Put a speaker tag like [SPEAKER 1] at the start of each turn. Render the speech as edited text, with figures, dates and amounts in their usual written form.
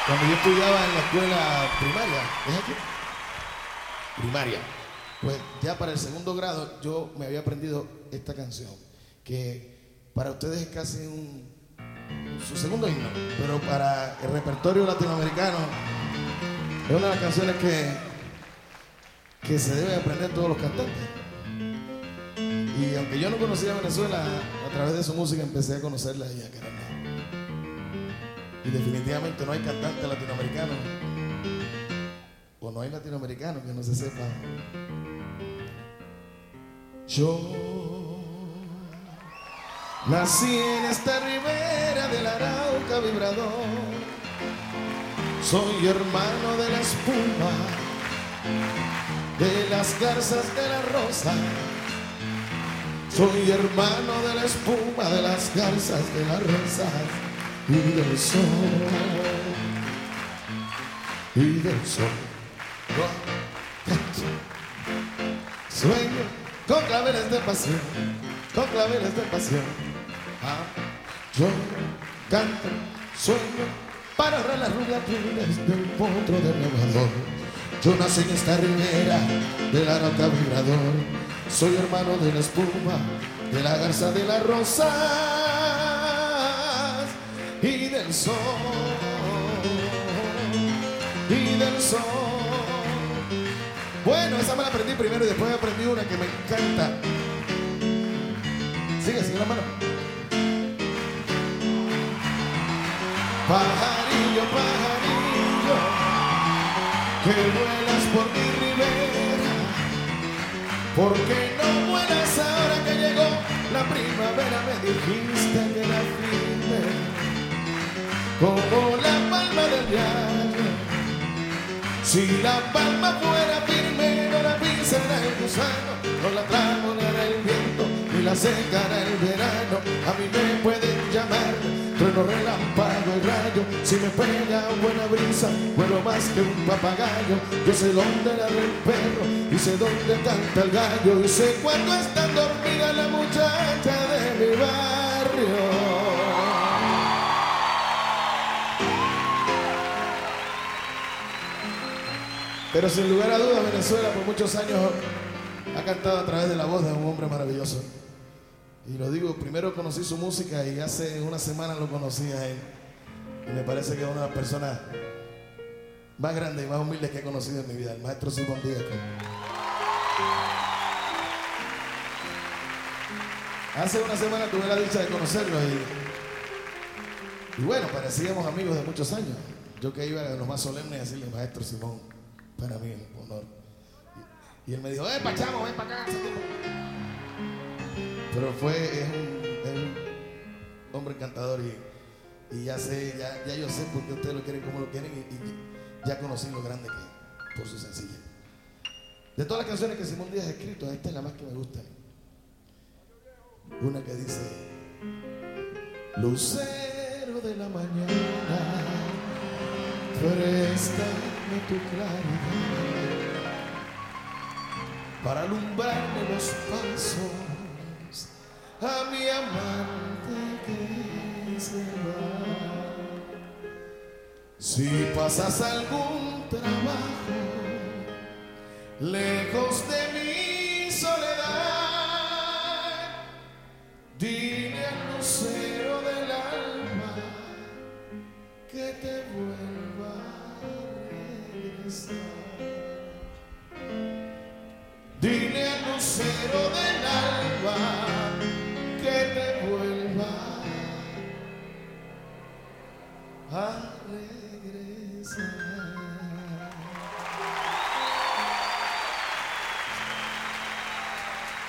[SPEAKER 1] Cuando yo estudiaba en la escuela primaria, ¿es aquí? Primaria. Pues ya para el segundo grado yo me había aprendido esta canción, que para ustedes es casi su segundo himno, pero para el repertorio latinoamericano es una de las canciones que se debe aprender todos los cantantes. Y aunque yo no conocía Venezuela, a través de su música empecé a conocerla y a quererla. Y definitivamente no hay cantante latinoamericano, o no hay latinoamericano que no se sepa. Yo nací en esta ribera del Arauca vibrador, soy hermano de la espuma, de las garzas de la rosa. Soy hermano de la espuma, de las garzas de la rosa y del sol, y del sol. Sueño con claveles de pasión, con claveles de pasión. Yo canto, sueño para ahorrar las rubias del potro de Nueva. Yo nací en esta ribera del Arauca vibrador, soy hermano de la espuma, de la garza de las rosas y del sol, y del sol. Bueno, esa me la aprendí primero y después aprendí una que me encanta. Sigue la mano. Pajarillo, pajarillo, que vuelas por mi ribera, ¿por qué no vuelas ahora que llegó la primavera? Me dijiste que era firme como la palma del llano. Si la palma fuera firme, no la pisará el gusano, no la tramonará el viento, ni la secará el verano. A mí me pueden llamar trueno, relámpago y rayo, si me pega buena brisa, vuelo más que un papagayo. Yo sé dónde ladra el perro y sé dónde canta el gallo, y sé cuándo está dormida la muchacha de mi barrio. Pero sin lugar a dudas, Venezuela por muchos años ha cantado a través de la voz de un hombre maravilloso. Y lo digo, primero conocí su música y hace una semana lo conocí a él. Y me parece que es una de las personas más grandes y más humildes que he conocido en mi vida, el maestro Simón Díaz. Hace una semana tuve la dicha de conocerlo y bueno, parecíamos amigos de muchos años. Yo que iba a lo más solemne a decirle, maestro Simón, para mí es un honor. Y él me dijo, chamo, ven para acá. Pero es un hombre encantador y ya sé, ya yo sé por qué ustedes lo quieren como lo quieren y ya conocí lo grande que es por su sencillez. De todas las canciones que Simón Díaz ha escrito, esta es la más que me gusta. Una que dice: lucero de la mañana, préstame tu claridad para alumbrarme los pasos a mi amante que se va. Si pasas algún trabajo lejos de mi soledad, dile al lucero del alma que te vuelva a regresar. Dile al lucero del alma que te vuelva a regresar.